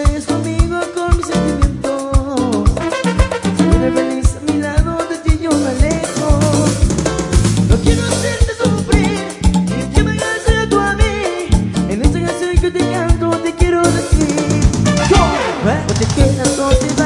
juegues conmigo, con mis sentimientos. Si no eres feliz a mi lado, de ti yo me alejo. No quiero hacerte sufrir, ni que me hagas tú a mí. En esta canción que te canto te quiero decir: no te quedas, no te vas.